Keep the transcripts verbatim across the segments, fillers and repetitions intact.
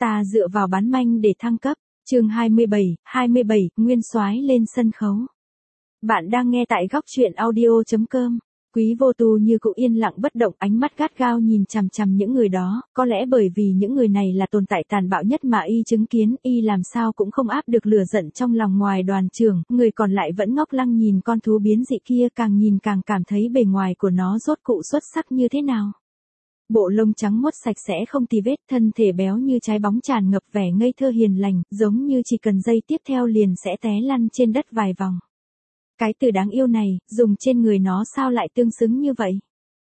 ta dựa vào bán manh để thăng cấp. Chương hai mươi bảy, hai mươi bảy, Nguyên Soái lên sân khấu. Bạn đang nghe tại góc truyện audio chấm com. Quý Vô Tu như cụ yên lặng bất động, ánh mắt gắt gao nhìn chằm chằm những người đó, có lẽ bởi vì những người này là tồn tại tàn bạo nhất mà y chứng kiến, y làm sao cũng không áp được lửa giận trong lòng. Ngoài Đoàn Trường, người còn lại vẫn ngốc lăng nhìn con thú biến dị kia, càng nhìn càng cảm thấy bề ngoài của nó rốt cụ xuất sắc như thế nào. Bộ lông trắng muốt sạch sẽ không tì vết, thân thể béo như trái bóng tràn ngập vẻ ngây thơ hiền lành, giống như chỉ cần giây tiếp theo liền sẽ té lăn trên đất vài vòng. Cái từ đáng yêu này, dùng trên người nó sao lại tương xứng như vậy?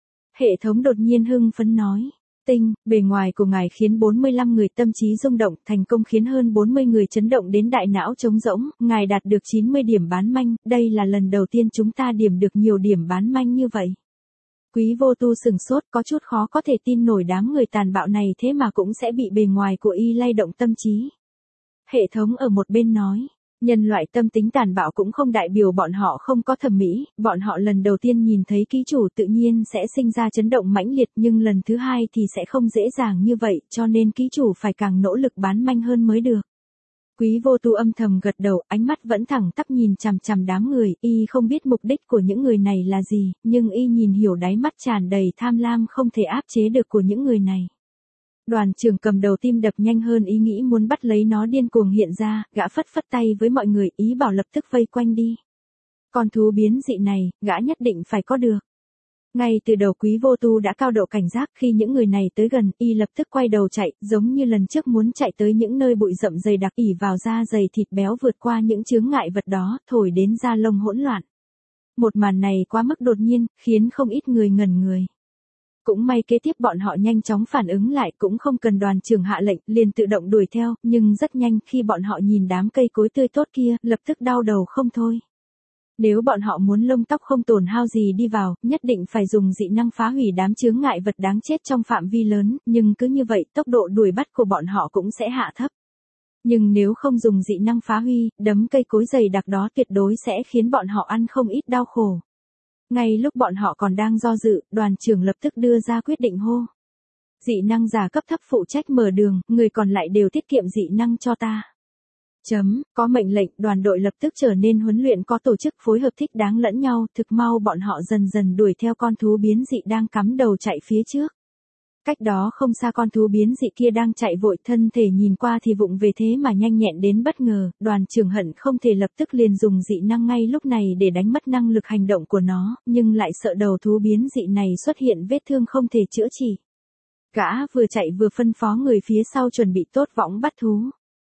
Hệ thống đột nhiên hưng phấn nói. Tinh, bề ngoài của ngài khiến bốn mươi lăm người tâm trí rung động, thành công khiến hơn bốn mươi người chấn động đến đại não trống rỗng, ngài đạt được chín mươi điểm bán manh, đây là lần đầu tiên chúng ta điểm được nhiều điểm bán manh như vậy. Quý Vô Tu sừng sốt, có chút khó có thể tin nổi đám người tàn bạo này thế mà cũng sẽ bị bề ngoài của y lay động tâm trí. Hệ thống ở một bên nói. Nhân loại tâm tính tàn bạo cũng không đại biểu bọn họ không có thẩm mỹ, bọn họ lần đầu tiên nhìn thấy ký chủ tự nhiên sẽ sinh ra chấn động mãnh liệt, nhưng lần thứ hai thì sẽ không dễ dàng như vậy, cho nên ký chủ phải càng nỗ lực bán manh hơn mới được. Quý Vô Tu âm thầm gật đầu, ánh mắt vẫn thẳng tắp nhìn chằm chằm đám người, y không biết mục đích của những người này là gì, nhưng y nhìn hiểu đáy mắt tràn đầy tham lam không thể áp chế được của những người này. Đoàn Trường cầm đầu tim đập nhanh hơn, ý nghĩ muốn bắt lấy nó điên cuồng hiện ra, gã phất phất tay với mọi người, ý bảo lập tức vây quanh đi. Con thú biến dị này, gã nhất định phải có được. Ngay từ đầu Quý Vô Tu đã cao độ cảnh giác, khi những người này tới gần, y lập tức quay đầu chạy, giống như lần trước muốn chạy tới những nơi bụi rậm dày đặc, ỉ vào da dày thịt béo vượt qua những chướng ngại vật đó, thổi đến da lông hỗn loạn. Một màn này quá mức đột nhiên, khiến không ít người ngẩn người. Cũng may kế tiếp bọn họ nhanh chóng phản ứng lại, cũng không cần Đoàn Trường hạ lệnh, liền tự động đuổi theo, nhưng rất nhanh khi bọn họ nhìn đám cây cối tươi tốt kia, lập tức đau đầu không thôi. Nếu bọn họ muốn lông tóc không tổn hao gì đi vào, nhất định phải dùng dị năng phá hủy đám chướng ngại vật đáng chết trong phạm vi lớn, nhưng cứ như vậy tốc độ đuổi bắt của bọn họ cũng sẽ hạ thấp. Nhưng nếu không dùng dị năng phá huy, đấm cây cối dày đặc đó tuyệt đối sẽ khiến bọn họ ăn không ít đau khổ. Ngay lúc bọn họ còn đang do dự, Đoàn Trường lập tức đưa ra quyết định hô. Dị năng giả cấp thấp phụ trách mở đường, người còn lại đều tiết kiệm dị năng cho ta. Chấm, có mệnh lệnh, đoàn đội lập tức trở nên huấn luyện có tổ chức, phối hợp thích đáng lẫn nhau, thực mau bọn họ dần dần đuổi theo con thú biến dị đang cắm đầu chạy phía trước. Cách đó không xa con thú biến dị kia đang chạy vội, thân thể nhìn qua thì vụng về thế mà nhanh nhẹn đến bất ngờ, Đoàn Trường hận không thể lập tức liền dùng dị năng ngay lúc này để đánh mất năng lực hành động của nó, nhưng lại sợ đầu thú biến dị này xuất hiện vết thương không thể chữa trị. Gã vừa chạy vừa phân phó người phía sau chuẩn bị tốt võng bắt thú.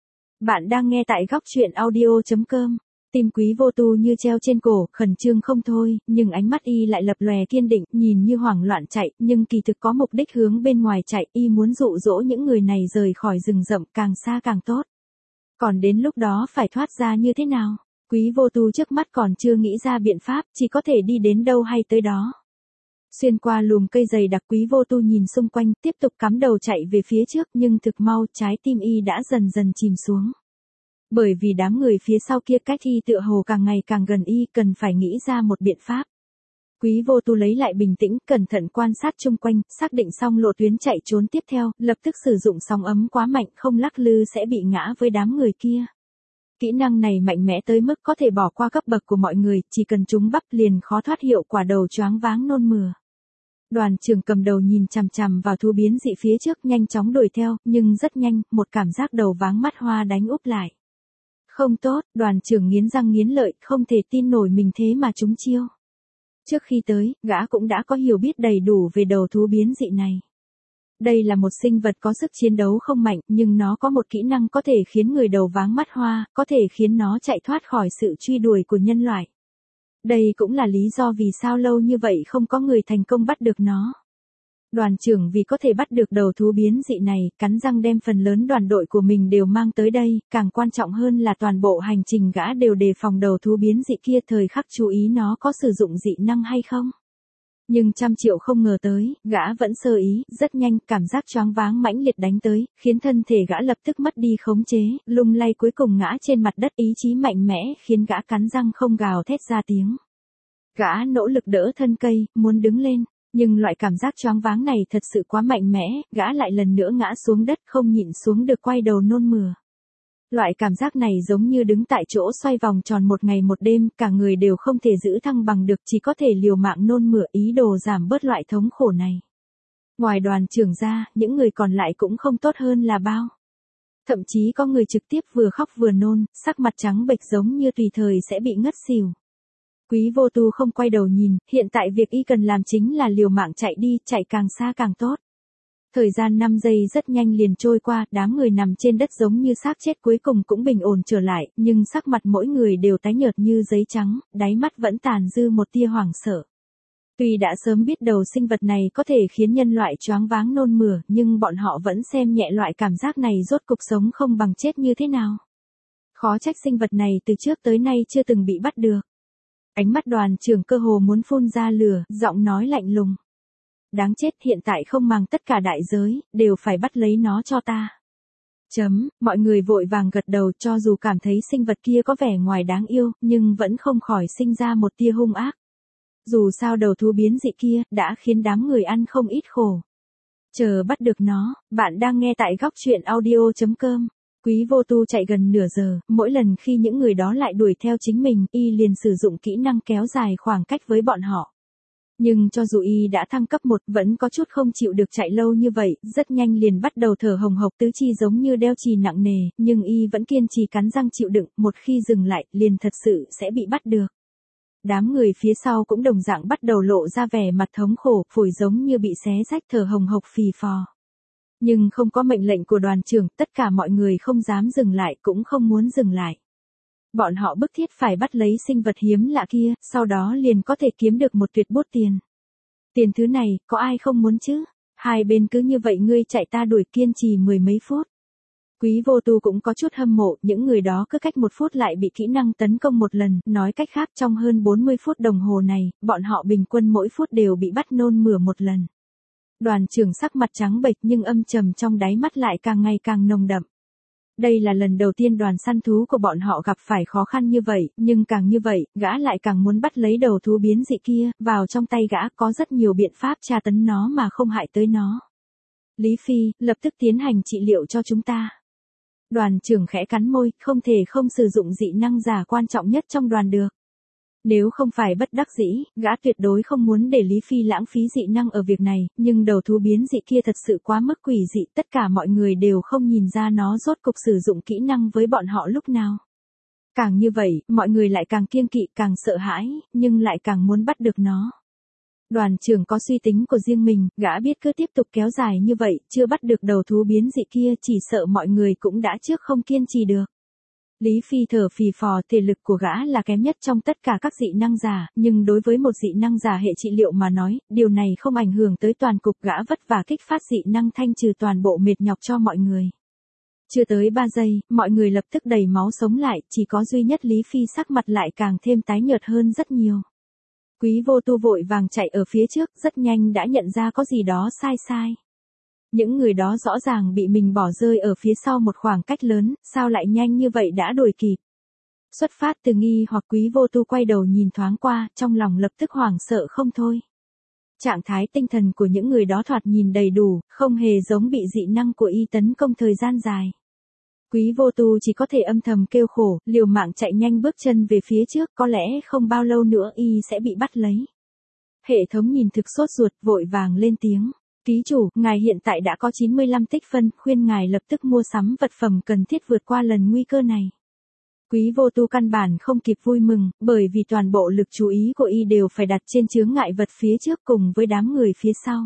Bạn đang nghe tại góc truyện audio chấm com. Tim Quý Vô Tu như treo trên cổ, khẩn trương không thôi, nhưng ánh mắt y lại lập lòe kiên định, nhìn như hoảng loạn chạy, nhưng kỳ thực có mục đích hướng bên ngoài chạy, y muốn dụ dỗ những người này rời khỏi rừng rậm, càng xa càng tốt. Còn đến lúc đó phải thoát ra như thế nào? Quý Vô Tu trước mắt còn chưa nghĩ ra biện pháp, chỉ có thể đi đến đâu hay tới đó. Xuyên qua lùm cây dày đặc, Quý Vô Tu nhìn xung quanh, tiếp tục cắm đầu chạy về phía trước, nhưng thực mau trái tim y đã dần dần chìm xuống. Bởi vì đám người phía sau kia cách y tựa hồ càng ngày càng gần y, cần phải nghĩ ra một biện pháp. Quý Vô Tu lấy lại bình tĩnh, cẩn thận quan sát chung quanh, xác định xong lộ tuyến chạy trốn tiếp theo, lập tức sử dụng sóng ấm quá mạnh, không lắc lư sẽ bị ngã với đám người kia. Kỹ năng này mạnh mẽ tới mức có thể bỏ qua cấp bậc của mọi người, chỉ cần chúng bắp liền khó thoát hiệu quả, đầu choáng váng nôn mửa. Đoàn Trường cầm đầu nhìn chằm chằm vào thú biến dị phía trước, nhanh chóng đuổi theo, nhưng rất nhanh, một cảm giác đầu váng mắt hoa đánh úp lại. Không tốt, Đoàn Trường nghiến răng nghiến lợi, không thể tin nổi mình thế mà trúng chiêu. Trước khi tới, gã cũng đã có hiểu biết đầy đủ về đầu thú biến dị này. Đây là một sinh vật có sức chiến đấu không mạnh, nhưng nó có một kỹ năng có thể khiến người đầu váng mắt hoa, có thể khiến nó chạy thoát khỏi sự truy đuổi của nhân loại. Đây cũng là lý do vì sao lâu như vậy không có người thành công bắt được nó. Đoàn Trưởng vì có thể bắt được đầu thú biến dị này, cắn răng đem phần lớn đoàn đội của mình đều mang tới đây, càng quan trọng hơn là toàn bộ hành trình gã đều đề phòng đầu thú biến dị kia, thời khắc chú ý nó có sử dụng dị năng hay không. Nhưng trăm triệu không ngờ tới, gã vẫn sơ ý, rất nhanh, cảm giác choáng váng mãnh liệt đánh tới, khiến thân thể gã lập tức mất đi khống chế, lung lay cuối cùng ngã trên mặt đất, ý chí mạnh mẽ, khiến gã cắn răng không gào thét ra tiếng. Gã nỗ lực đỡ thân cây, muốn đứng lên. Nhưng loại cảm giác choáng váng này thật sự quá mạnh mẽ, gã lại lần nữa ngã xuống đất không nhịn xuống được quay đầu nôn mửa. Loại cảm giác này giống như đứng tại chỗ xoay vòng tròn một ngày một đêm, cả người đều không thể giữ thăng bằng được, chỉ có thể liều mạng nôn mửa ý đồ giảm bớt loại thống khổ này. Ngoài đoàn trưởng ra, những người còn lại cũng không tốt hơn là bao. Thậm chí có người trực tiếp vừa khóc vừa nôn, sắc mặt trắng bệch giống như tùy thời sẽ bị ngất xỉu. Quý Vô Tu không quay đầu nhìn, hiện tại việc y cần làm chính là liều mạng chạy đi, chạy càng xa càng tốt. Thời gian năm giây rất nhanh liền trôi qua, đám người nằm trên đất giống như xác chết cuối cùng cũng bình ổn trở lại, nhưng sắc mặt mỗi người đều tái nhợt như giấy trắng, đáy mắt vẫn tàn dư một tia hoảng sợ. Tuy đã sớm biết đầu sinh vật này có thể khiến nhân loại choáng váng nôn mửa, nhưng bọn họ vẫn xem nhẹ loại cảm giác này rốt cục sống không bằng chết như thế nào. Khó trách sinh vật này từ trước tới nay chưa từng bị bắt được. Ánh mắt đoàn trưởng cơ hồ muốn phun ra lửa, giọng nói lạnh lùng. Đáng chết, hiện tại không mang tất cả đại giới, đều phải bắt lấy nó cho ta. Chấm, mọi người vội vàng gật đầu, cho dù cảm thấy sinh vật kia có vẻ ngoài đáng yêu, nhưng vẫn không khỏi sinh ra một tia hung ác. Dù sao đầu thú biến dị kia, đã khiến đám người ăn không ít khổ. Chờ bắt được nó, bạn đang nghe tại góc truyện audio chấm com. Quý Vô Tu chạy gần nửa giờ, mỗi lần khi những người đó lại đuổi theo chính mình, y liền sử dụng kỹ năng kéo dài khoảng cách với bọn họ. Nhưng cho dù y đã thăng cấp một, vẫn có chút không chịu được chạy lâu như vậy, rất nhanh liền bắt đầu thở hồng hộc, tứ chi giống như đeo chì nặng nề, nhưng y vẫn kiên trì cắn răng chịu đựng, một khi dừng lại, liền thật sự sẽ bị bắt được. Đám người phía sau cũng đồng dạng bắt đầu lộ ra vẻ mặt thống khổ, phổi giống như bị xé rách, thở hồng hộc phì phò. Nhưng không có mệnh lệnh của đoàn trưởng, tất cả mọi người không dám dừng lại, cũng không muốn dừng lại. Bọn họ bức thiết phải bắt lấy sinh vật hiếm lạ kia, sau đó liền có thể kiếm được một tuyệt bút tiền. Tiền thứ này, có ai không muốn chứ? Hai bên cứ như vậy ngươi chạy ta đuổi kiên trì mười mấy phút. Quý Vô Tu cũng có chút hâm mộ, những người đó cứ cách một phút lại bị kỹ năng tấn công một lần, nói cách khác trong hơn bốn mươi phút đồng hồ này, bọn họ bình quân mỗi phút đều bị bắt nôn mửa một lần. Đoàn trưởng sắc mặt trắng bệch nhưng âm trầm trong đáy mắt lại càng ngày càng nồng đậm. Đây là lần đầu tiên đoàn săn thú của bọn họ gặp phải khó khăn như vậy, nhưng càng như vậy, gã lại càng muốn bắt lấy đầu thú biến dị kia, vào trong tay gã có rất nhiều biện pháp tra tấn nó mà không hại tới nó. Lý Phi, lập tức tiến hành trị liệu cho chúng ta. Đoàn trưởng khẽ cắn môi, không thể không sử dụng dị năng giả quan trọng nhất trong đoàn được. Nếu không phải bất đắc dĩ, gã tuyệt đối không muốn để Lý Phi lãng phí dị năng ở việc này, nhưng đầu thú biến dị kia thật sự quá mức quỷ dị, tất cả mọi người đều không nhìn ra nó rốt cục sử dụng kỹ năng với bọn họ lúc nào. Càng như vậy, mọi người lại càng kiêng kỵ, càng sợ hãi, nhưng lại càng muốn bắt được nó. Đoàn trưởng có suy tính của riêng mình, gã biết cứ tiếp tục kéo dài như vậy, chưa bắt được đầu thú biến dị kia, chỉ sợ mọi người cũng đã trước không kiên trì được. Lý Phi thở phì phò, thể lực của gã là kém nhất trong tất cả các dị năng giả, nhưng đối với một dị năng giả hệ trị liệu mà nói, điều này không ảnh hưởng tới toàn cục, gã vất vả kích phát dị năng thanh trừ toàn bộ mệt nhọc cho mọi người. Chưa tới ba giây, mọi người lập tức đầy máu sống lại, chỉ có duy nhất Lý Phi sắc mặt lại càng thêm tái nhợt hơn rất nhiều. Quý Vô Tu vội vàng chạy ở phía trước, rất nhanh đã nhận ra có gì đó sai sai. Những người đó rõ ràng bị mình bỏ rơi ở phía sau một khoảng cách lớn, sao lại nhanh như vậy đã đuổi kịp. Xuất phát từ nghi hoặc, Quý Vô Tu quay đầu nhìn thoáng qua, trong lòng lập tức hoảng sợ không thôi. Trạng thái tinh thần của những người đó thoạt nhìn đầy đủ, không hề giống bị dị năng của y tấn công thời gian dài. Quý Vô Tu chỉ có thể âm thầm kêu khổ, liều mạng chạy nhanh bước chân về phía trước, có lẽ không bao lâu nữa y sẽ bị bắt lấy. Hệ thống nhìn thực sốt ruột, vội vàng lên tiếng. Ký chủ, ngài hiện tại đã có chín mươi lăm tích phân, khuyên ngài lập tức mua sắm vật phẩm cần thiết vượt qua lần nguy cơ này. Quý Vô Tu căn bản không kịp vui mừng, bởi vì toàn bộ lực chú ý của y đều phải đặt trên chướng ngại vật phía trước cùng với đám người phía sau.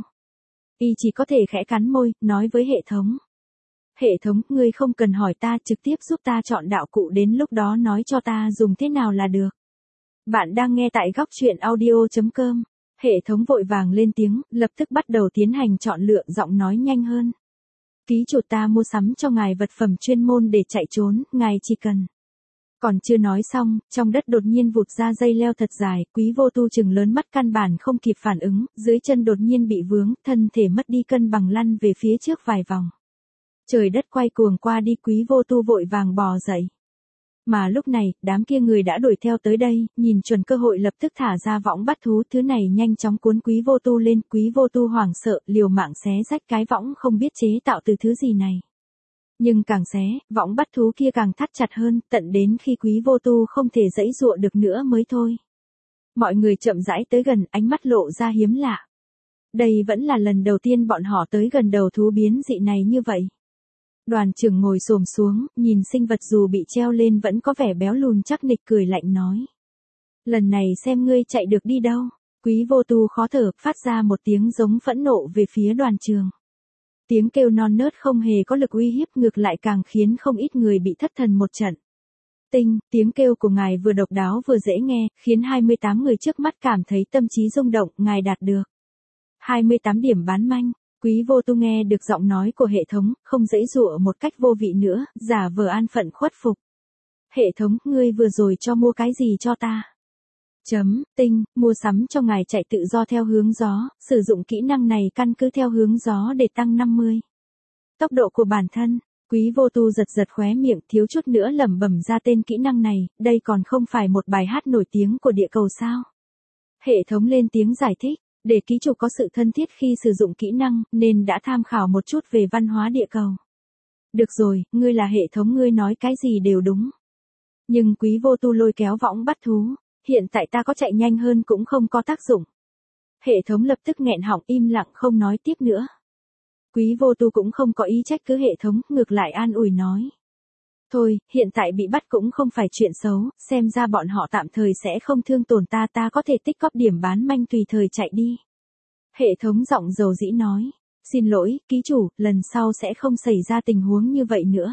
Y chỉ có thể khẽ cắn môi, nói với hệ thống. Hệ thống, ngươi không cần hỏi ta, trực tiếp giúp ta chọn đạo cụ, đến lúc đó nói cho ta dùng thế nào là được. Bạn đang nghe tại góc truyện audio chấm com. Hệ thống vội vàng lên tiếng, lập tức bắt đầu tiến hành chọn lựa, giọng nói nhanh hơn. Ký chủ, ta mua sắm cho ngài vật phẩm chuyên môn để chạy trốn, ngài chỉ cần. Còn chưa nói xong, trong đất đột nhiên vụt ra dây leo thật dài, Quý Vô Tu chừng lớn mắt căn bản không kịp phản ứng, dưới chân đột nhiên bị vướng, thân thể mất đi cân bằng lăn về phía trước vài vòng. Trời đất quay cuồng qua đi, Quý Vô Tu vội vàng bò dậy. Mà lúc này, đám kia người đã đuổi theo tới đây, nhìn chuẩn cơ hội lập tức thả ra võng bắt thú, thứ này nhanh chóng cuốn Quý Vô Tu lên, Quý Vô Tu hoảng sợ, liều mạng xé rách cái võng không biết chế tạo từ thứ gì này. Nhưng càng xé, võng bắt thú kia càng thắt chặt hơn, tận đến khi Quý Vô Tu không thể giãy giụa được nữa mới thôi. Mọi người chậm rãi tới gần, ánh mắt lộ ra hiếm lạ. Đây vẫn là lần đầu tiên bọn họ tới gần đầu thú biến dị này như vậy. Đoàn trưởng ngồi xổm xuống, nhìn sinh vật dù bị treo lên vẫn có vẻ béo lùn chắc nịch cười lạnh nói. Lần này xem ngươi chạy được đi đâu. Quý Vô Tu khó thở, phát ra một tiếng giống phẫn nộ về phía đoàn trưởng. Tiếng kêu non nớt không hề có lực uy hiếp, ngược lại càng khiến không ít người bị thất thần một trận. Tinh, tiếng kêu của ngài vừa độc đáo vừa dễ nghe, khiến hai mươi tám người trước mắt cảm thấy tâm trí rung động, ngài đạt được hai mươi tám điểm bán manh. Quý Vô Tu nghe được giọng nói của hệ thống, không giãy giụa một cách vô vị nữa, giả vờ an phận khuất phục. Hệ thống, ngươi vừa rồi cho mua cái gì cho ta? Chấm, tinh, mua sắm cho ngài chạy tự do theo hướng gió, sử dụng kỹ năng này căn cứ theo hướng gió để tăng năm mươi tốc độ của bản thân. Quý Vô Tu giật giật khóe miệng, thiếu chút nữa lẩm bẩm ra tên kỹ năng này, đây còn không phải một bài hát nổi tiếng của địa cầu sao? Hệ thống lên tiếng giải thích, để ký chủ có sự thân thiết khi sử dụng kỹ năng, nên đã tham khảo một chút về văn hóa địa cầu. Được rồi, ngươi là hệ thống, ngươi nói cái gì đều đúng. Nhưng Quý Vô Tu lôi kéo võng bắt thú, hiện tại ta có chạy nhanh hơn cũng không có tác dụng. Hệ thống lập tức nghẹn họng im lặng không nói tiếp nữa. Quý Vô Tu cũng không có ý trách cứ hệ thống, ngược lại an ủi nói. Thôi, hiện tại bị bắt cũng không phải chuyện xấu, xem ra bọn họ tạm thời sẽ không thương tổn ta, ta có thể tích cóp điểm bán manh tùy thời chạy đi. Hệ thống giọng dầu dĩ nói. Xin lỗi, ký chủ, lần sau sẽ không xảy ra tình huống như vậy nữa.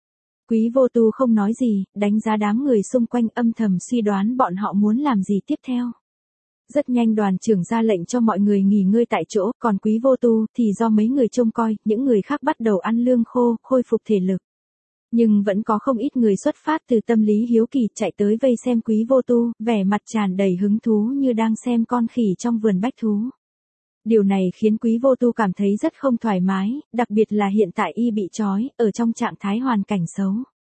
Quý Vô Tu không nói gì, đánh giá đám người xung quanh, âm thầm suy đoán bọn họ muốn làm gì tiếp theo. Rất nhanh đoàn trưởng ra lệnh cho mọi người nghỉ ngơi tại chỗ, còn Quý Vô Tu thì do mấy người trông coi, những người khác bắt đầu ăn lương khô, khôi phục thể lực. Nhưng vẫn có không ít người xuất phát từ tâm lý hiếu kỳ chạy tới vây xem Quý Vô Tu, vẻ mặt tràn đầy hứng thú như đang xem con khỉ trong vườn bách thú. Điều này khiến Quý Vô Tu cảm thấy rất không thoải mái, đặc biệt là hiện tại y bị trói, ở trong trạng thái hoàn cảnh xấu.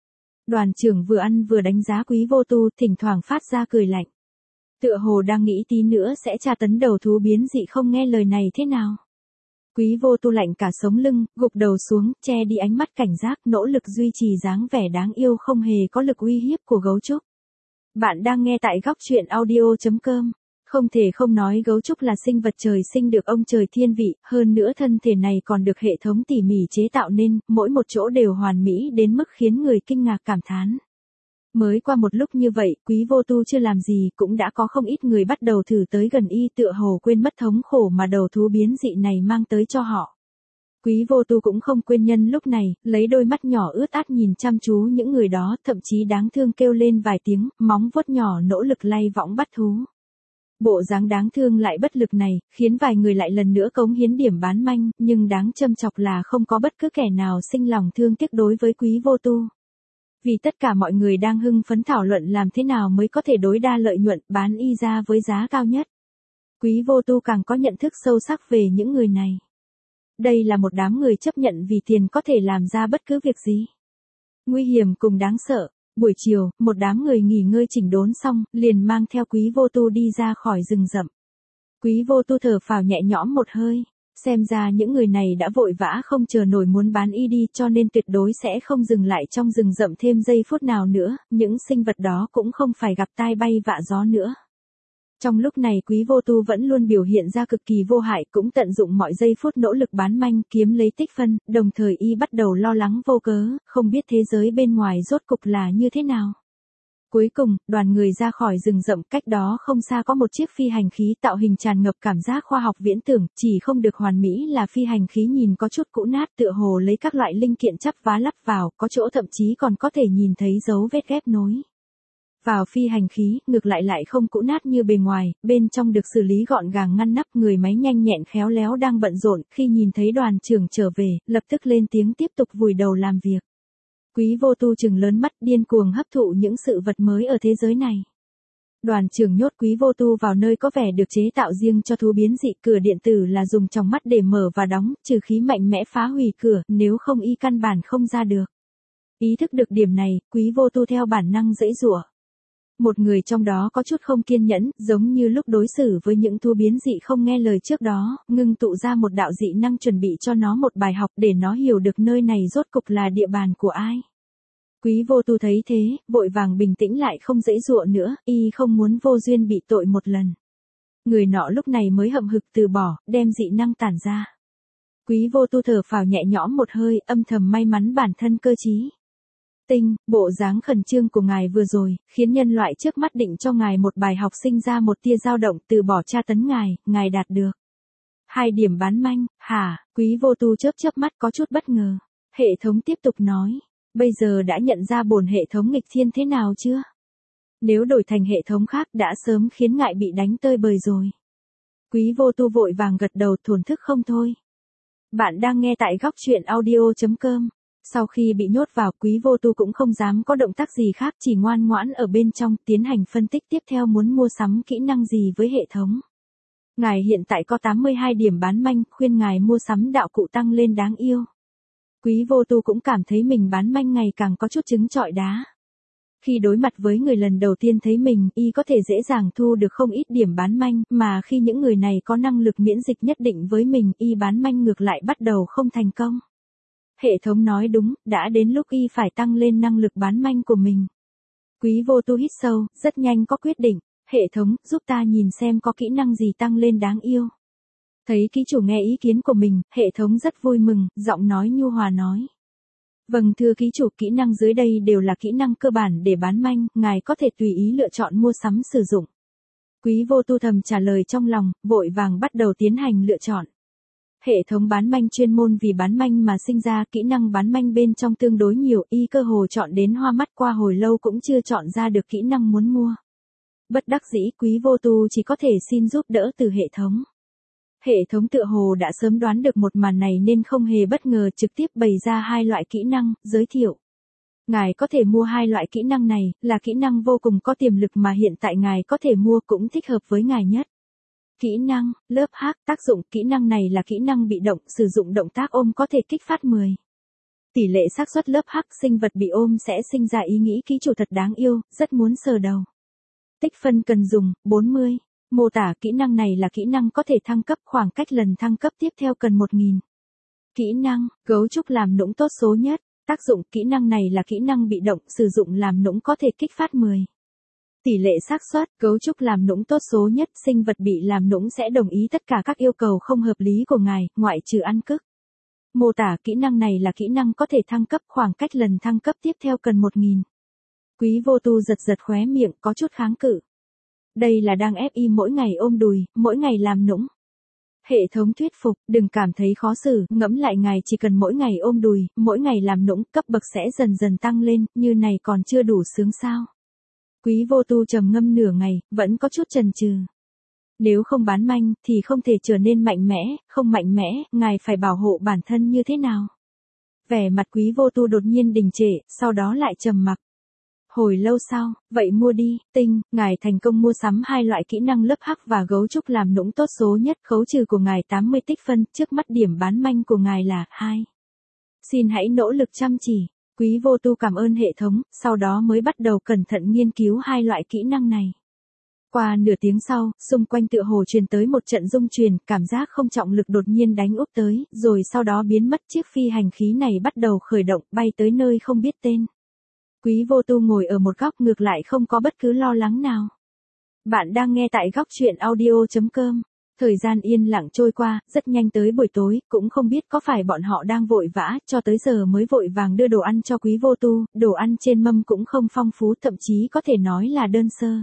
Đoàn trưởng vừa ăn vừa đánh giá Quý Vô Tu, thỉnh thoảng phát ra cười lạnh. Tựa hồ đang nghĩ tí nữa sẽ tra tấn đầu thú biến dị không nghe lời này thế nào. Quý Vô Tu lạnh cả sống lưng, gục đầu xuống, che đi ánh mắt cảnh giác, nỗ lực duy trì dáng vẻ đáng yêu không hề có lực uy hiếp của gấu trúc. Bạn đang nghe tại góc truyện audio chấm com. Không thể không nói gấu trúc là sinh vật trời sinh được ông trời thiên vị, hơn nữa thân thể này còn được hệ thống tỉ mỉ chế tạo nên, mỗi một chỗ đều hoàn mỹ đến mức khiến người kinh ngạc cảm thán. Mới qua một lúc như vậy, Quý Vô Tu chưa làm gì cũng đã có không ít người bắt đầu thử tới gần y, tựa hồ quên mất thống khổ mà đầu thú biến dị này mang tới cho họ. Quý Vô Tu cũng không quên nhân lúc này, lấy đôi mắt nhỏ ướt át nhìn chăm chú những người đó, thậm chí đáng thương kêu lên vài tiếng, móng vuốt nhỏ nỗ lực lay võng bắt thú. Bộ dáng đáng thương lại bất lực này, khiến vài người lại lần nữa cống hiến điểm bán manh, nhưng đáng châm chọc là không có bất cứ kẻ nào sinh lòng thương tiếc đối với Quý Vô Tu. Vì tất cả mọi người đang hưng phấn thảo luận làm thế nào mới có thể đối đa lợi nhuận, bán y ra với giá cao nhất. Quý Vô Tu càng có nhận thức sâu sắc về những người này. Đây là một đám người chấp nhận vì tiền có thể làm ra bất cứ việc gì. Nguy hiểm cùng đáng sợ. Buổi chiều, một đám người nghỉ ngơi chỉnh đốn xong, liền mang theo Quý Vô Tu đi ra khỏi rừng rậm. Quý Vô Tu thở phào nhẹ nhõm một hơi. Xem ra những người này đã vội vã không chờ nổi muốn bán y đi, cho nên tuyệt đối sẽ không dừng lại trong rừng rậm thêm giây phút nào nữa, những sinh vật đó cũng không phải gặp tai bay vạ gió nữa. Trong lúc này Quý Vô Tu vẫn luôn biểu hiện ra cực kỳ vô hại, cũng tận dụng mọi giây phút nỗ lực bán manh kiếm lấy tích phân, đồng thời y bắt đầu lo lắng vô cớ, không biết thế giới bên ngoài rốt cục là như thế nào. Cuối cùng, đoàn người ra khỏi rừng rậm, cách đó không xa có một chiếc phi hành khí tạo hình tràn ngập cảm giác khoa học viễn tưởng, chỉ không được hoàn mỹ là phi hành khí nhìn có chút cũ nát, tựa hồ lấy các loại linh kiện chắp vá lắp vào, có chỗ thậm chí còn có thể nhìn thấy dấu vết ghép nối. Vào phi hành khí, ngược lại lại không cũ nát như bề ngoài, bên trong được xử lý gọn gàng ngăn nắp, người máy nhanh nhẹn khéo léo đang bận rộn, khi nhìn thấy đoàn trưởng trở về, lập tức lên tiếng tiếp tục vùi đầu làm việc. Quý Vô Tu trừng lớn mắt, điên cuồng hấp thụ những sự vật mới ở thế giới này. Đoàn trưởng nhốt Quý Vô Tu vào nơi có vẻ được chế tạo riêng cho thú biến dị, cửa điện tử là dùng tròng mắt để mở và đóng, trừ khí mạnh mẽ phá hủy cửa, nếu không y căn bản không ra được. Ý thức được điểm này, Quý Vô Tu theo bản năng giãy giụa. Một người trong đó có chút không kiên nhẫn, giống như lúc đối xử với những thú biến dị không nghe lời trước đó, ngưng tụ ra một đạo dị năng chuẩn bị cho nó một bài học để nó hiểu được nơi này rốt cục là địa bàn của ai. Quý Vô Tu thấy thế, vội vàng bình tĩnh lại không giãy giụa nữa, y không muốn vô duyên bị tội một lần. Người nọ lúc này mới hậm hực từ bỏ, đem dị năng tản ra. Quý Vô Tu thở phào nhẹ nhõm một hơi, âm thầm may mắn bản thân cơ trí. Tinh, bộ dáng khẩn trương của ngài vừa rồi, khiến nhân loại trước mắt định cho ngài một bài học sinh ra một tia dao động từ bỏ tra tấn ngài, ngài đạt được. Hai điểm bán manh, hả, Quý Vô Tu chớp chớp mắt có chút bất ngờ. Hệ thống tiếp tục nói, bây giờ đã nhận ra bổn hệ thống nghịch thiên thế nào chưa? Nếu đổi thành hệ thống khác đã sớm khiến ngài bị đánh tơi bời rồi. Quý Vô Tu vội vàng gật đầu thổn thức không thôi. Bạn đang nghe tại góc truyện audio chấm com. Sau khi bị nhốt vào, Quý Vô Tu cũng không dám có động tác gì khác, chỉ ngoan ngoãn ở bên trong tiến hành phân tích tiếp theo muốn mua sắm kỹ năng gì với hệ thống. Ngài hiện tại có tám mươi hai điểm bán manh, khuyên ngài mua sắm đạo cụ tăng lên đáng yêu. Quý Vô Tu cũng cảm thấy mình bán manh ngày càng có chút trứng trọi đá. Khi đối mặt với người lần đầu tiên thấy mình, y có thể dễ dàng thu được không ít điểm bán manh, mà khi những người này có năng lực miễn dịch nhất định với mình, y bán manh ngược lại bắt đầu không thành công. Hệ thống nói đúng, đã đến lúc y phải tăng lên năng lực bán manh của mình. Quý Vô Tu hít sâu, rất nhanh có quyết định. Hệ thống, giúp ta nhìn xem có kỹ năng gì tăng lên đáng yêu. Thấy ký chủ nghe ý kiến của mình, hệ thống rất vui mừng, giọng nói nhu hòa nói. Vâng thưa ký chủ, kỹ năng dưới đây đều là kỹ năng cơ bản để bán manh, ngài có thể tùy ý lựa chọn mua sắm sử dụng. Quý Vô Tu thầm trả lời trong lòng, vội vàng bắt đầu tiến hành lựa chọn. Hệ thống bán manh chuyên môn vì bán manh mà sinh ra, kỹ năng bán manh bên trong tương đối nhiều, y cơ hồ chọn đến hoa mắt qua hồi lâu cũng chưa chọn ra được kỹ năng muốn mua. Bất đắc dĩ, Quý Vô Tu chỉ có thể xin giúp đỡ từ hệ thống. Hệ thống tựa hồ đã sớm đoán được một màn này nên không hề bất ngờ, trực tiếp bày ra hai loại kỹ năng, giới thiệu. Ngài có thể mua hai loại kỹ năng này, là kỹ năng vô cùng có tiềm lực mà hiện tại ngài có thể mua cũng thích hợp với ngài nhất. Kỹ năng, lớp hack, tác dụng, kỹ năng này là kỹ năng bị động, sử dụng động tác ôm có thể kích phát mười. Tỷ lệ xác suất lớp hack sinh vật bị ôm sẽ sinh ra ý nghĩ ký chủ thật đáng yêu, rất muốn sờ đầu. Tích phân cần dùng, bốn mươi. Mô tả kỹ năng này là kỹ năng có thể thăng cấp, khoảng cách lần thăng cấp tiếp theo cần một nghìn. Kỹ năng, cấu trúc làm nũng tốt số nhất. Tác dụng, kỹ năng này là kỹ năng bị động, sử dụng làm nũng có thể kích phát mười. Tỷ lệ xác suất, cấu trúc làm nũng tốt số nhất, sinh vật bị làm nũng sẽ đồng ý tất cả các yêu cầu không hợp lý của ngài, ngoại trừ ăn cức. Mô tả kỹ năng này là kỹ năng có thể thăng cấp, khoảng cách lần thăng cấp tiếp theo cần một nghìn. Quý Vô Tu giật giật khóe miệng, có chút kháng cự. Đây là đang ép y mỗi ngày ôm đùi, mỗi ngày làm nũng. Hệ thống thuyết phục, đừng cảm thấy khó xử, ngẫm lại ngài chỉ cần mỗi ngày ôm đùi, mỗi ngày làm nũng, cấp bậc sẽ dần dần tăng lên, như này còn chưa đủ sướng sao. Quý Vô Tu trầm ngâm nửa ngày, vẫn có chút chần chừ. Nếu không bán manh, thì không thể trở nên mạnh mẽ, không mạnh mẽ, ngài phải bảo hộ bản thân như thế nào? Vẻ mặt Quý Vô Tu đột nhiên đình trệ, sau đó lại trầm mặc. Hồi lâu sau, vậy mua đi, tinh, ngài thành công mua sắm hai loại kỹ năng lớp hack và gấu trúc làm nũng tốt số nhất, khấu trừ của ngài tám mươi tích phân, trước mắt điểm bán manh của ngài là hai. Xin hãy nỗ lực chăm chỉ. Quý Vô Tu cảm ơn hệ thống, sau đó mới bắt đầu cẩn thận nghiên cứu hai loại kỹ năng này. Qua nửa tiếng sau, xung quanh tựa hồ truyền tới một trận rung truyền, cảm giác không trọng lực đột nhiên đánh úp tới, rồi sau đó biến mất, chiếc phi hành khí này bắt đầu khởi động, bay tới nơi không biết tên. Quý Vô Tu ngồi ở một góc ngược lại không có bất cứ lo lắng nào. Bạn đang nghe tại góc truyện audio chấm com. Thời gian yên lặng trôi qua, rất nhanh tới buổi tối, cũng không biết có phải bọn họ đang vội vã, cho tới giờ mới vội vàng đưa đồ ăn cho Quý Vô Tu, đồ ăn trên mâm cũng không phong phú, thậm chí có thể nói là đơn sơ.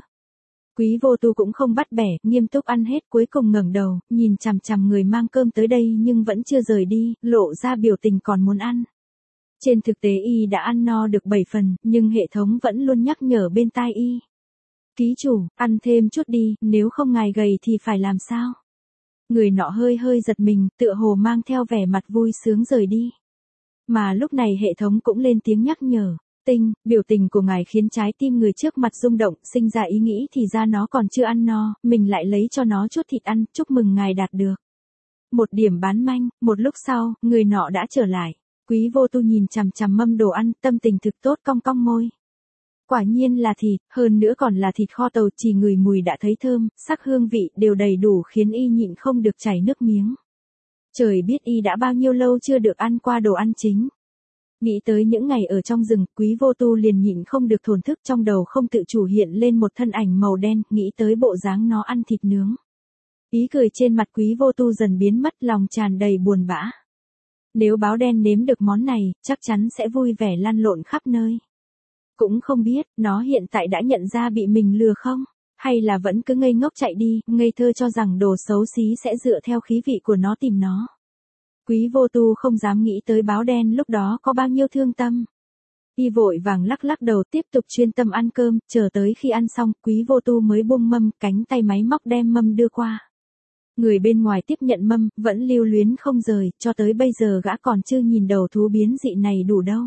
Quý Vô Tu cũng không bắt bẻ, nghiêm túc ăn hết, cuối cùng ngẩng đầu, nhìn chằm chằm người mang cơm tới đây nhưng vẫn chưa rời đi, lộ ra biểu tình còn muốn ăn. Trên thực tế y đã ăn no được bảy phần, nhưng hệ thống vẫn luôn nhắc nhở bên tai y. Ký chủ, ăn thêm chút đi, nếu không ngài gầy thì phải làm sao? Người nọ hơi hơi giật mình, tựa hồ mang theo vẻ mặt vui sướng rời đi. Mà lúc này hệ thống cũng lên tiếng nhắc nhở. Tinh, biểu tình của ngài khiến trái tim người trước mặt rung động, sinh ra ý nghĩ thì ra nó còn chưa ăn no, mình lại lấy cho nó chút thịt ăn, chúc mừng ngài đạt được một điểm bán manh. Một lúc sau, người nọ đã trở lại. Quý Vô Tu nhìn chằm chằm mâm đồ ăn, tâm tình thực tốt cong cong môi. Quả nhiên là thịt, hơn nữa còn là thịt kho tàu, chỉ ngửi mùi đã thấy thơm, sắc hương vị đều đầy đủ khiến y nhịn không được chảy nước miếng. Trời biết y đã bao nhiêu lâu chưa được ăn qua đồ ăn chính. Nghĩ tới những ngày ở trong rừng, Quý Vô Tu liền nhịn không được thổn thức, trong đầu không tự chủ hiện lên một thân ảnh màu đen, nghĩ tới bộ dáng nó ăn thịt nướng. Ý cười trên mặt Quý Vô Tu dần biến mất, lòng tràn đầy buồn bã. Nếu báo đen nếm được món này, chắc chắn sẽ vui vẻ lăn lộn khắp nơi. Cũng không biết, nó hiện tại đã nhận ra bị mình lừa không? Hay là vẫn cứ ngây ngốc chạy đi, ngây thơ cho rằng đồ xấu xí sẽ dựa theo khí vị của nó tìm nó. Quý Vô Tu không dám nghĩ tới báo đen lúc đó có bao nhiêu thương tâm. Y vội vàng lắc lắc đầu tiếp tục chuyên tâm ăn cơm, chờ tới khi ăn xong, Quý Vô Tu mới buông mâm, cánh tay máy móc đem mâm đưa qua. Người bên ngoài tiếp nhận mâm, vẫn lưu luyến không rời, cho tới bây giờ gã còn chưa nhìn đầu thú biến dị này đủ đâu.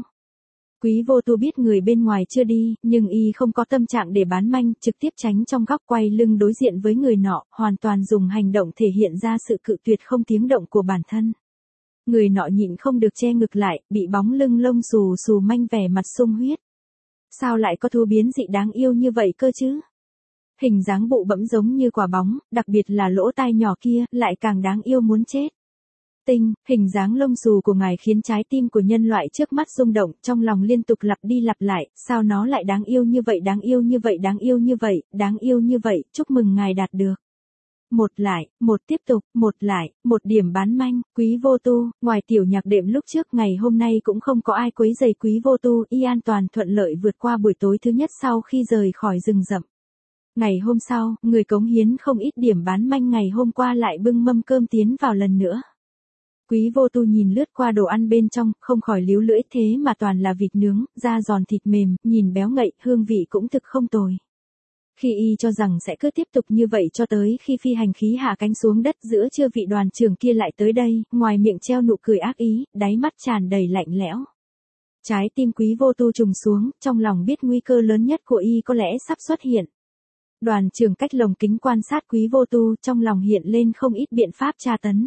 Quý Vô Tu biết người bên ngoài chưa đi, nhưng y không có tâm trạng để bán manh, trực tiếp tránh trong góc quay lưng đối diện với người nọ, hoàn toàn dùng hành động thể hiện ra sự cự tuyệt không tiếng động của bản thân. Người nọ nhịn không được che ngực lại, bị bóng lưng lông xù xù manh vẻ mặt sung huyết. Sao lại có thú biến dị đáng yêu như vậy cơ chứ? Hình dáng bụ bẫm giống như quả bóng, đặc biệt là lỗ tai nhỏ kia, lại càng đáng yêu muốn chết. Tinh, hình dáng lông xù của ngài khiến trái tim của nhân loại trước mắt rung động, trong lòng liên tục lặp đi lặp lại, sao nó lại đáng yêu như vậy, đáng yêu như vậy, đáng yêu như vậy, đáng yêu như vậy, chúc mừng ngài đạt được. Một lại, một tiếp tục, một lại, một điểm bán manh, Quý Vô Tu, ngoài tiểu nhạc đệm lúc trước ngày hôm nay cũng không có ai quấy rầy Quý Vô Tu, y an toàn thuận lợi vượt qua buổi tối thứ nhất sau khi rời khỏi rừng rậm. Ngày hôm sau, người cống hiến không ít điểm bán manh ngày hôm qua lại bưng mâm cơm tiến vào lần nữa. Quý Vô Tu nhìn lướt qua đồ ăn bên trong, không khỏi líu lưỡi, thế mà toàn là vịt nướng, da giòn thịt mềm, nhìn béo ngậy, hương vị cũng thực không tồi. Khi y cho rằng sẽ cứ tiếp tục như vậy cho tới khi phi hành khí hạ cánh xuống đất, giữa trưa vị đoàn trưởng kia lại tới đây, ngoài miệng treo nụ cười ác ý, đáy mắt tràn đầy lạnh lẽo. Trái tim Quý Vô Tu trùng xuống, trong lòng biết nguy cơ lớn nhất của y có lẽ sắp xuất hiện. Đoàn trưởng cách lồng kính quan sát Quý Vô Tu, trong lòng hiện lên không ít biện pháp tra tấn.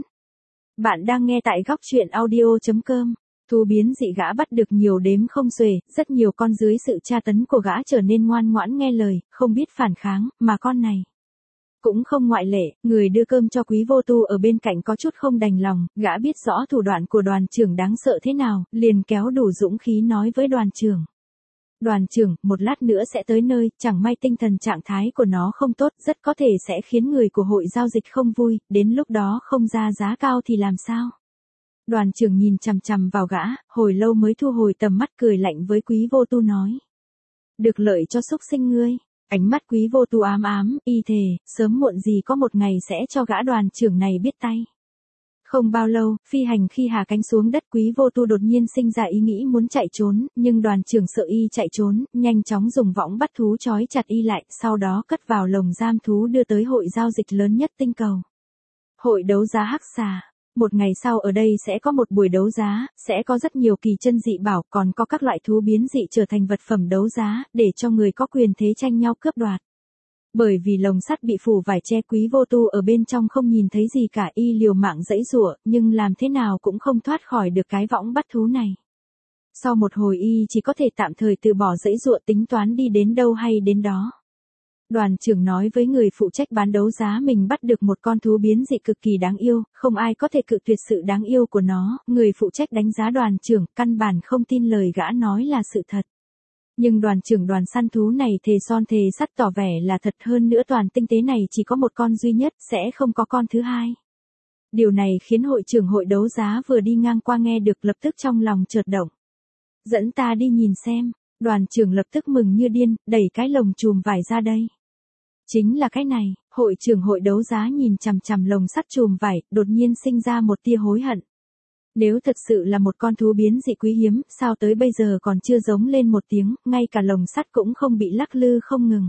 Bạn đang nghe tại góc truyện audio chấm com. Thú biến dị gã bắt được nhiều đếm không xuể, rất nhiều con dưới sự tra tấn của gã trở nên ngoan ngoãn nghe lời, không biết phản kháng, mà con này cũng không ngoại lệ. Người đưa cơm cho Quý Vô Tu ở bên cạnh có chút không đành lòng, gã biết rõ thủ đoạn của đoàn trưởng đáng sợ thế nào, liền kéo đủ dũng khí nói với đoàn trưởng. Đoàn trưởng, một lát nữa sẽ tới nơi, chẳng may tinh thần trạng thái của nó không tốt, rất có thể sẽ khiến người của hội giao dịch không vui, đến lúc đó không ra giá cao thì làm sao? Đoàn trưởng nhìn chằm chằm vào gã, hồi lâu mới thu hồi tầm mắt, cười lạnh với Quý Vô Tu nói. Được lợi cho xúc sinh ngươi. Ánh mắt Quý Vô Tu ám ám, y thề, sớm muộn gì có một ngày sẽ cho gã đoàn trưởng này biết tay. Không bao lâu, phi hành khi hạ cánh xuống đất, Quý Vô Tu đột nhiên sinh ra ý nghĩ muốn chạy trốn, nhưng đoàn trưởng sợ y chạy trốn, nhanh chóng dùng võng bắt thú trói chặt y lại, sau đó cất vào lồng giam thú đưa tới hội giao dịch lớn nhất tinh cầu. Hội đấu giá Hắc Xà. Một ngày sau ở đây sẽ có một buổi đấu giá, sẽ có rất nhiều kỳ chân dị bảo, còn có các loại thú biến dị trở thành vật phẩm đấu giá, để cho người có quyền thế tranh nhau cướp đoạt. Bởi vì lồng sắt bị phủ vải che, Quý Vô Tu ở bên trong không nhìn thấy gì cả, y liều mạng giãy giụa, nhưng làm thế nào cũng không thoát khỏi được cái võng bắt thú này. Sau một hồi y chỉ có thể tạm thời từ bỏ giãy giụa, tính toán đi đến đâu hay đến đó. Đoàn trưởng nói với người phụ trách bán đấu giá mình bắt được một con thú biến dị cực kỳ đáng yêu, không ai có thể cự tuyệt sự đáng yêu của nó, người phụ trách đánh giá đoàn trưởng, căn bản không tin lời gã nói là sự thật. Nhưng đoàn trưởng đoàn săn thú này thề son thề sắt tỏ vẻ là thật, hơn nữa toàn tinh tế này chỉ có một con duy nhất, sẽ không có con thứ hai. Điều này khiến hội trưởng hội đấu giá vừa đi ngang qua nghe được lập tức trong lòng chợt động. Dẫn ta đi nhìn xem, đoàn trưởng lập tức mừng như điên, đẩy cái lồng chùm vải ra đây. Chính là cái này, hội trưởng hội đấu giá nhìn chằm chằm lồng sắt chùm vải, đột nhiên sinh ra một tia hối hận. Nếu thật sự là một con thú biến dị quý hiếm, sao tới bây giờ còn chưa giống lên một tiếng, ngay cả lồng sắt cũng không bị lắc lư không ngừng.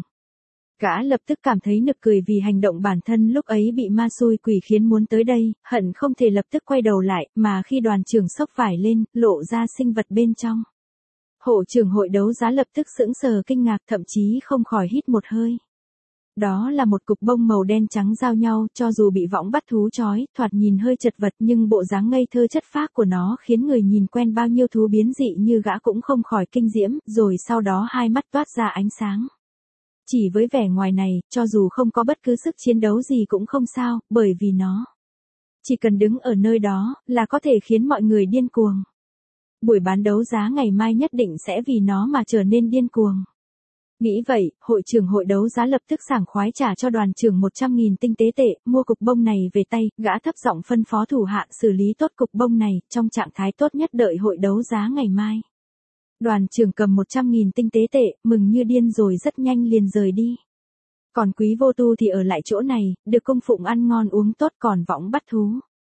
Gã lập tức cảm thấy nực cười vì hành động bản thân lúc ấy bị ma xui quỷ khiến muốn tới đây, hận không thể lập tức quay đầu lại, mà khi đoàn trưởng xốc vải lên, lộ ra sinh vật bên trong. Hộ trưởng hội đấu giá lập tức sững sờ kinh ngạc, thậm chí không khỏi hít một hơi. Đó là một cục bông màu đen trắng giao nhau, cho dù bị võng bắt thú trói, thoạt nhìn hơi chật vật nhưng bộ dáng ngây thơ chất phác của nó khiến người nhìn quen bao nhiêu thú biến dị như gã cũng không khỏi kinh diễm, rồi sau đó hai mắt toát ra ánh sáng. Chỉ với vẻ ngoài này, cho dù không có bất cứ sức chiến đấu gì cũng không sao, bởi vì nó chỉ cần đứng ở nơi đó, là có thể khiến mọi người điên cuồng. Buổi bán đấu giá ngày mai nhất định sẽ vì nó mà trở nên điên cuồng. Nghĩ vậy, hội trưởng hội đấu giá lập tức sảng khoái trả cho đoàn trưởng một trăm nghìn tinh tế tệ, mua cục bông này về tay, gã thấp giọng phân phó thủ hạ xử lý tốt cục bông này, trong trạng thái tốt nhất đợi hội đấu giá ngày mai. Đoàn trưởng cầm một trăm nghìn tinh tế tệ, mừng như điên rồi rất nhanh liền rời đi. Còn Quý Vô Tu thì ở lại chỗ này, được cung phụng ăn ngon uống tốt còn võng bắt thú.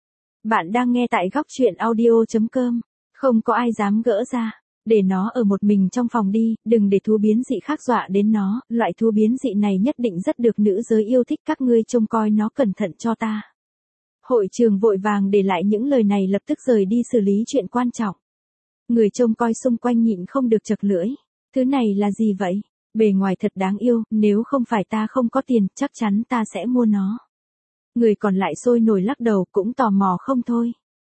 Bạn đang nghe tại góc truyện audio chấm com, không có ai dám gỡ ra. Để nó ở một mình trong phòng đi, đừng để thú biến dị khác dọa đến nó, loại thú biến dị này nhất định rất được nữ giới yêu thích, các ngươi trông coi nó cẩn thận cho ta. Hội trường vội vàng để lại những lời này lập tức rời đi xử lý chuyện quan trọng. Người trông coi xung quanh nhịn không được chật lưỡi. Thứ này là gì vậy? Bề ngoài thật đáng yêu, nếu không phải ta không có tiền, chắc chắn ta sẽ mua nó. Người còn lại sôi nổi lắc đầu cũng tò mò không thôi.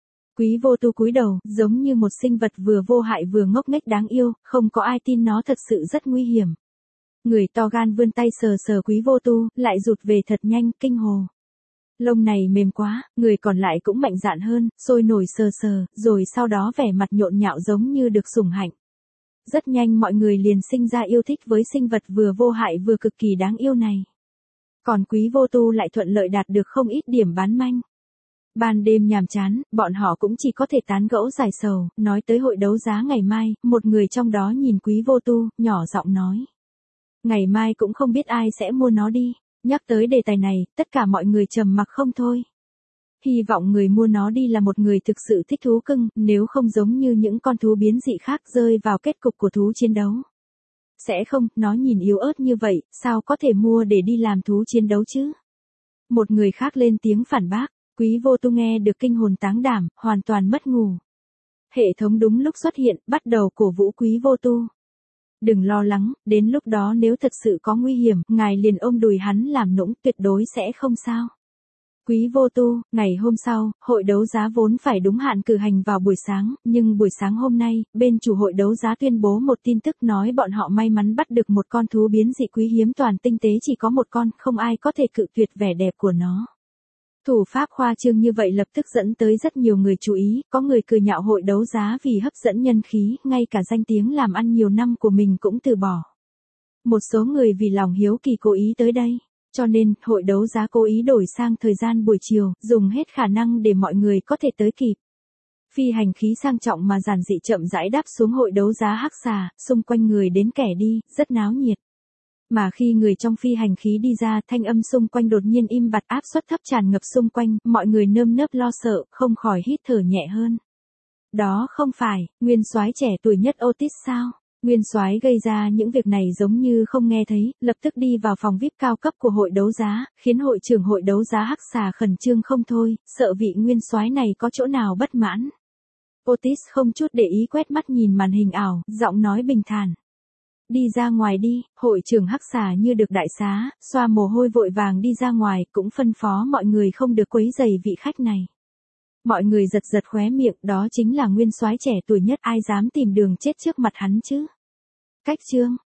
Quý Vô Tu cúi đầu, giống như một sinh vật vừa vô hại vừa ngốc nghếch đáng yêu, không có ai tin nó thật sự rất nguy hiểm. Người to gan vươn tay sờ sờ Quý Vô Tu, lại rụt về thật nhanh, kinh hồ. Lông này mềm quá, người còn lại cũng mạnh dạn hơn, sôi nổi sờ sờ, rồi sau đó vẻ mặt nhộn nhạo giống như được sủng hạnh. Rất nhanh mọi người liền sinh ra yêu thích với sinh vật vừa vô hại vừa cực kỳ đáng yêu này. Còn Quý Vô Tu lại thuận lợi đạt được không ít điểm bán manh. Ban đêm nhàm chán, bọn họ cũng chỉ có thể tán gẫu giải sầu, nói tới hội đấu giá ngày mai, một người trong đó nhìn Quý Vô Tu, nhỏ giọng nói. Ngày mai cũng không biết ai sẽ mua nó đi. Nhắc tới đề tài này, tất cả mọi người trầm mặc không thôi. Hy vọng người mua nó đi là một người thực sự thích thú cưng, nếu không giống như những con thú biến dị khác rơi vào kết cục của thú chiến đấu. Sẽ không, nó nhìn yếu ớt như vậy, sao có thể mua để đi làm thú chiến đấu chứ? Một người khác lên tiếng phản bác. Quý Vô Tu nghe được kinh hồn táng đảm, hoàn toàn mất ngủ. Hệ thống đúng lúc xuất hiện, bắt đầu cổ vũ Quý Vô Tu. Đừng lo lắng, đến lúc đó nếu thật sự có nguy hiểm, ngài liền ôm đùi hắn làm nũng, tuyệt đối sẽ không sao. Quý Vô Tu, ngày hôm sau, hội đấu giá vốn phải đúng hạn cử hành vào buổi sáng, nhưng buổi sáng hôm nay, bên chủ hội đấu giá tuyên bố một tin tức nói bọn họ may mắn bắt được một con thú biến dị quý hiếm toàn tinh tế chỉ có một con, không ai có thể cự tuyệt vẻ đẹp của nó. Thủ pháp khoa trương như vậy lập tức dẫn tới rất nhiều người chú ý, có người cười nhạo hội đấu giá vì hấp dẫn nhân khí, ngay cả danh tiếng làm ăn nhiều năm của mình cũng từ bỏ. Một số người vì lòng hiếu kỳ cố ý tới đây, cho nên hội đấu giá cố ý đổi sang thời gian buổi chiều, dùng hết khả năng để mọi người có thể tới kịp. Phi hành khí sang trọng mà giản dị chậm rãi đáp xuống hội đấu giá Hắc Xà, xung quanh người đến kẻ đi, rất náo nhiệt. Mà khi người trong phi hành khí đi ra, thanh âm xung quanh đột nhiên im bặt, áp suất thấp tràn ngập xung quanh, mọi người nơm nớp lo sợ, không khỏi hít thở nhẹ hơn. Đó không phải, nguyên soái trẻ tuổi nhất Otis sao? Nguyên soái gây ra những việc này giống như không nghe thấy, lập tức đi vào phòng vi ai pi cao cấp của hội đấu giá, khiến hội trưởng hội đấu giá Hắc Xà khẩn trương không thôi, sợ vị nguyên soái này có chỗ nào bất mãn. Otis không chút để ý quét mắt nhìn màn hình ảo, giọng nói bình thản. Đi ra ngoài đi, hội trưởng Hắc Xà như được đại xá, xoa mồ hôi vội vàng đi ra ngoài, cũng phân phó mọi người không được quấy rầy vị khách này. Mọi người giật giật khóe miệng, đó chính là nguyên soái trẻ tuổi nhất, ai dám tìm đường chết trước mặt hắn chứ. Cách chương,